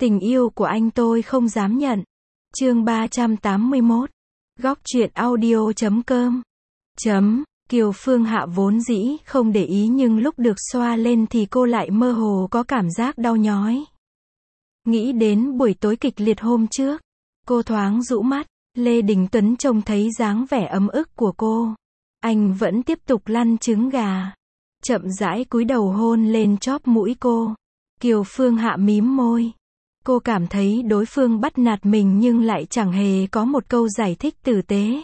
Tình yêu của anh tôi không dám nhận. Chương 381. Góc truyện audio.com. Kiều Phương Hạ vốn dĩ không để ý nhưng lúc được xoa lên thì cô lại mơ hồ có cảm giác đau nhói. Nghĩ đến buổi tối kịch liệt hôm trước, cô thoáng rũ mắt. Lê Đình Tuấn trông thấy dáng vẻ ấm ức của cô. Anh vẫn tiếp tục lăn trứng gà. Chậm rãi cúi đầu hôn lên chóp mũi cô. Kiều Phương Hạ mím môi. Cô cảm thấy đối phương bắt nạt mình nhưng lại chẳng hề có một câu giải thích tử tế.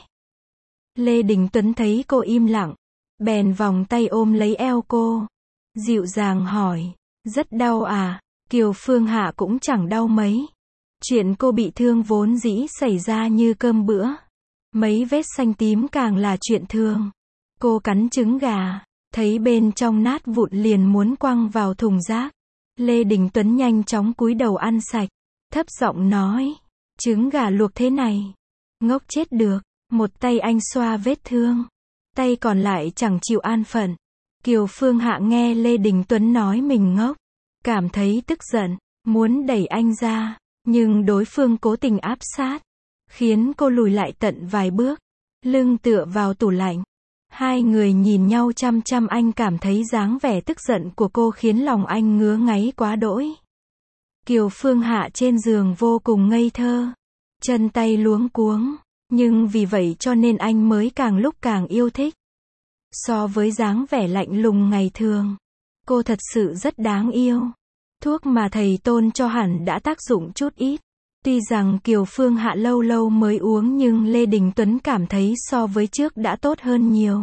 Lê Đình Tuấn thấy cô im lặng, bèn vòng tay ôm lấy eo cô. Dịu dàng hỏi, rất đau à? Kiều Phương Hạ cũng chẳng đau mấy. Chuyện cô bị thương vốn dĩ xảy ra như cơm bữa. Mấy vết xanh tím càng là chuyện thường. Cô cắn trứng gà, thấy bên trong nát vụn liền muốn quăng vào thùng rác. Lê Đình Tuấn nhanh chóng cúi đầu ăn sạch, thấp giọng nói, trứng gà luộc thế này, ngốc chết được. Một tay anh xoa vết thương, tay còn lại chẳng chịu an phận. Kiều Phương Hạ nghe Lê Đình Tuấn nói mình ngốc, cảm thấy tức giận, muốn đẩy anh ra, nhưng đối phương cố tình áp sát, khiến cô lùi lại tận vài bước, lưng tựa vào tủ lạnh. Hai người nhìn nhau chăm chăm, anh cảm thấy dáng vẻ tức giận của cô khiến lòng anh ngứa ngáy quá đỗi. Kiều Phương Hạ trên giường vô cùng ngây thơ, chân tay luống cuống, nhưng vì vậy cho nên anh mới càng lúc càng yêu thích. So với dáng vẻ lạnh lùng ngày thường, cô thật sự rất đáng yêu. Thuốc mà thầy Tôn cho hẳn đã tác dụng chút ít. Tuy rằng Kiều Phương Hạ lâu lâu mới uống nhưng Lê Đình Tuấn cảm thấy so với trước đã tốt hơn nhiều.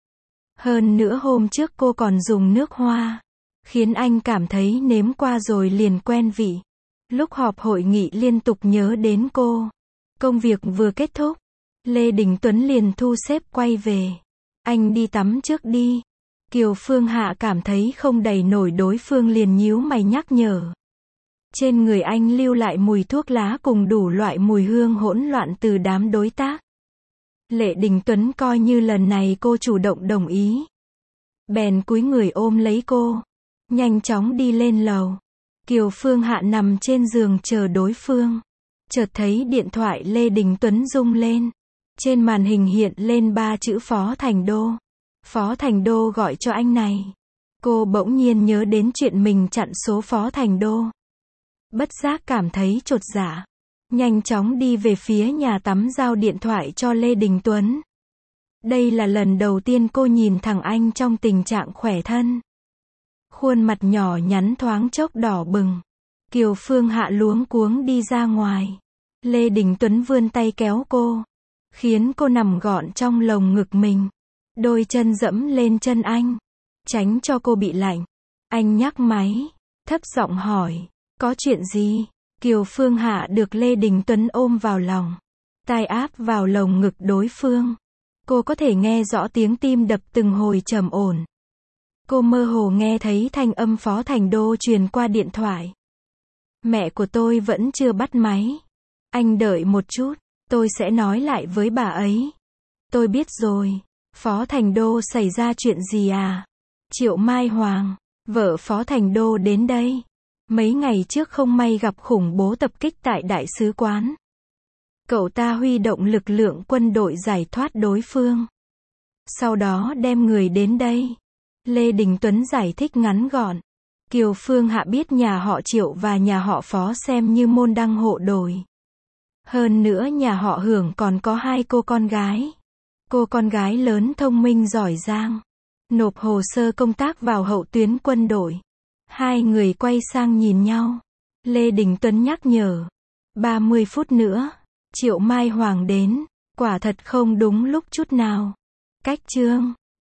Hơn nữa hôm trước cô còn dùng nước hoa, khiến anh cảm thấy nếm qua rồi liền quen vị. Lúc họp hội nghị liên tục nhớ đến cô. Công việc vừa kết thúc, Lê Đình Tuấn liền thu xếp quay về. Anh đi tắm trước đi. Kiều Phương Hạ cảm thấy không đẩy nổi đối phương liền nhíu mày nhắc nhở. Trên người anh lưu lại mùi thuốc lá cùng đủ loại mùi hương hỗn loạn từ đám đối tác. Lê Đình Tuấn coi như lần này cô chủ động đồng ý. Bèn cúi người ôm lấy cô, nhanh chóng đi lên lầu. Kiều Phương Hạ nằm trên giường chờ đối phương. Chợt thấy điện thoại Lê Đình Tuấn rung lên. Trên màn hình hiện lên 3 chữ Phó Thành Đô. Phó Thành Đô gọi cho anh này. Cô bỗng nhiên nhớ đến chuyện mình chặn số Phó Thành Đô. Bất giác cảm thấy chột dạ. Nhanh chóng đi về phía nhà tắm giao điện thoại cho Lê Đình Tuấn. Đây là lần đầu tiên cô nhìn thằng anh trong tình trạng khỏe thân. Khuôn mặt nhỏ nhắn thoáng chốc đỏ bừng. Kiều Phương Hạ luống cuống đi ra ngoài. Lê Đình Tuấn vươn tay kéo cô, khiến cô nằm gọn trong lồng ngực mình. Đôi chân dẫm lên chân anh, tránh cho cô bị lạnh. Anh nhắc máy, thấp giọng hỏi, có chuyện gì? Kiều Phương Hạ được Lê Đình Tuấn ôm vào lòng, tai áp vào lồng ngực đối phương. Cô có thể nghe rõ tiếng tim đập từng hồi trầm ổn. Cô mơ hồ nghe thấy thanh âm Phó Thành Đô truyền qua điện thoại. Mẹ của tôi vẫn chưa bắt máy. Anh đợi một chút, tôi sẽ nói lại với bà ấy. Tôi biết rồi. Phó Thành Đô xảy ra chuyện gì à? Triệu Mai Hoàng, vợ Phó Thành Đô đến đây. Mấy ngày trước không may gặp khủng bố tập kích tại đại sứ quán. Cậu ta huy động lực lượng quân đội giải thoát đối phương. Sau đó đem người đến đây. Lê Đình Tuấn giải thích ngắn gọn. Kiều Phương Hạ biết nhà họ Triệu và nhà họ Phó xem như môn đăng hộ đối. Hơn nữa nhà họ Hưởng còn có 2 cô con gái. Cô con gái lớn thông minh giỏi giang, nộp hồ sơ công tác vào hậu tuyến quân đội. Hai người quay sang nhìn nhau. Lê Đình Tuấn nhắc nhở. 30 phút nữa, Triệu Mai Hoàng đến. Quả thật không đúng lúc chút nào. Cách chương